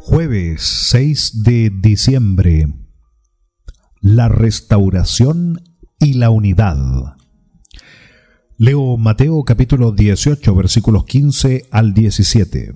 Jueves 6 de diciembre. La restauración y la unidad. Leo Mateo capítulo 18, versículos 15 al 17.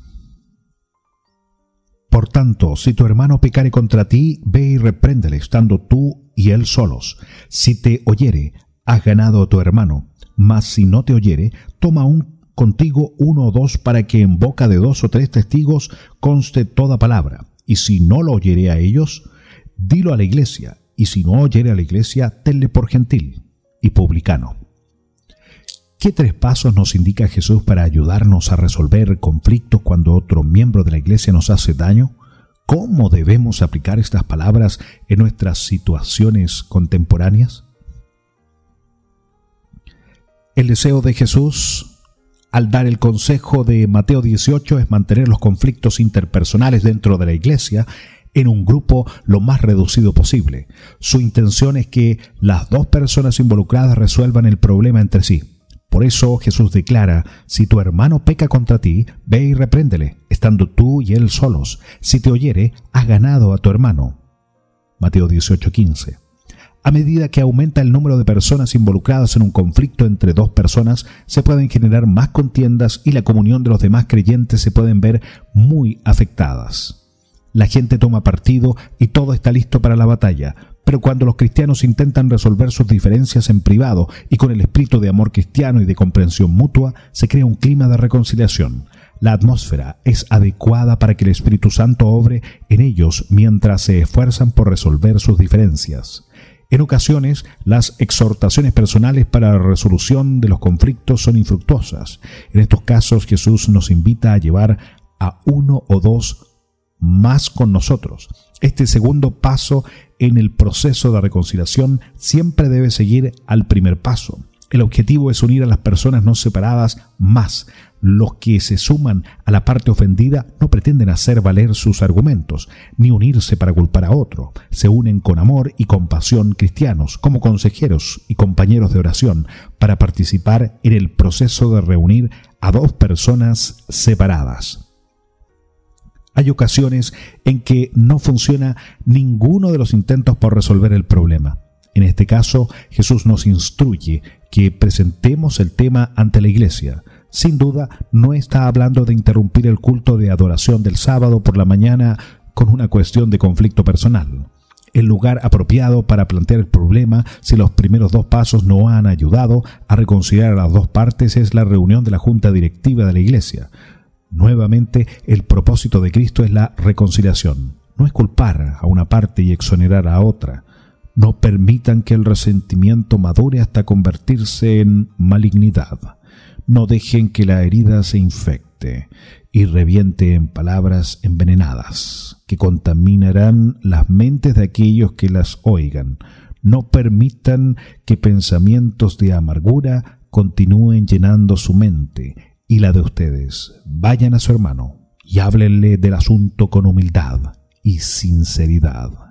Por tanto, si tu hermano pecare contra ti, ve y repréndele, estando tú y él solos. Si te oyere, has ganado a tu hermano. Mas si no te oyere, toma contigo uno o dos, para que en boca de 2 o 3 testigos conste toda palabra. Y si no lo oyere a ellos, dilo a la iglesia. Y si no oyere a la iglesia, tenle por gentil y publicano. ¿Qué 3 pasos nos indica Jesús para ayudarnos a resolver conflictos cuando otro miembro de la iglesia nos hace daño? ¿Cómo debemos aplicar estas palabras en nuestras situaciones contemporáneas? El deseo de Jesús al dar el consejo de Mateo 18 es mantener los conflictos interpersonales dentro de la iglesia en un grupo lo más reducido posible. Su intención es que las 2 personas involucradas resuelvan el problema entre sí. Por eso Jesús declara: si tu hermano peca contra ti, ve y repréndele, estando tú y él solos. Si te oyere, has ganado a tu hermano. Mateo 18:15. A medida que aumenta el número de personas involucradas en un conflicto entre 2 personas, se pueden generar más contiendas y la comunión de los demás creyentes se pueden ver muy afectadas. La gente toma partido y todo está listo para la batalla, pero cuando los cristianos intentan resolver sus diferencias en privado y con el espíritu de amor cristiano y de comprensión mutua, se crea un clima de reconciliación. La atmósfera es adecuada para que el Espíritu Santo obre en ellos mientras se esfuerzan por resolver sus diferencias. En ocasiones, las exhortaciones personales para la resolución de los conflictos son infructuosas. En estos casos, Jesús nos invita a llevar a 1 o 2 más con nosotros. Este segundo paso en el proceso de reconciliación siempre debe seguir al primer paso. El objetivo es unir a las personas no separadas más. Los que se suman a la parte ofendida no pretenden hacer valer sus argumentos, ni unirse para culpar a otro. Se unen con amor y compasión cristianos, como consejeros y compañeros de oración, para participar en el proceso de reunir a 2 personas separadas. Hay ocasiones en que no funciona ninguno de los intentos por resolver el problema. En este caso, Jesús nos instruye que presentemos el tema ante la iglesia. Sin duda, no está hablando de interrumpir el culto de adoración del sábado por la mañana con una cuestión de conflicto personal. El lugar apropiado para plantear el problema, si los primeros 2 pasos no han ayudado a reconciliar a las 2 partes, es la reunión de la junta directiva de la iglesia. Nuevamente, el propósito de Cristo es la reconciliación. No es culpar a una parte y exonerar a otra. No permitan que el resentimiento madure hasta convertirse en malignidad. No dejen que la herida se infecte y reviente en palabras envenenadas que contaminarán las mentes de aquellos que las oigan. No permitan que pensamientos de amargura continúen llenando su mente y la de ustedes. Vayan a su hermano y háblenle del asunto con humildad y sinceridad.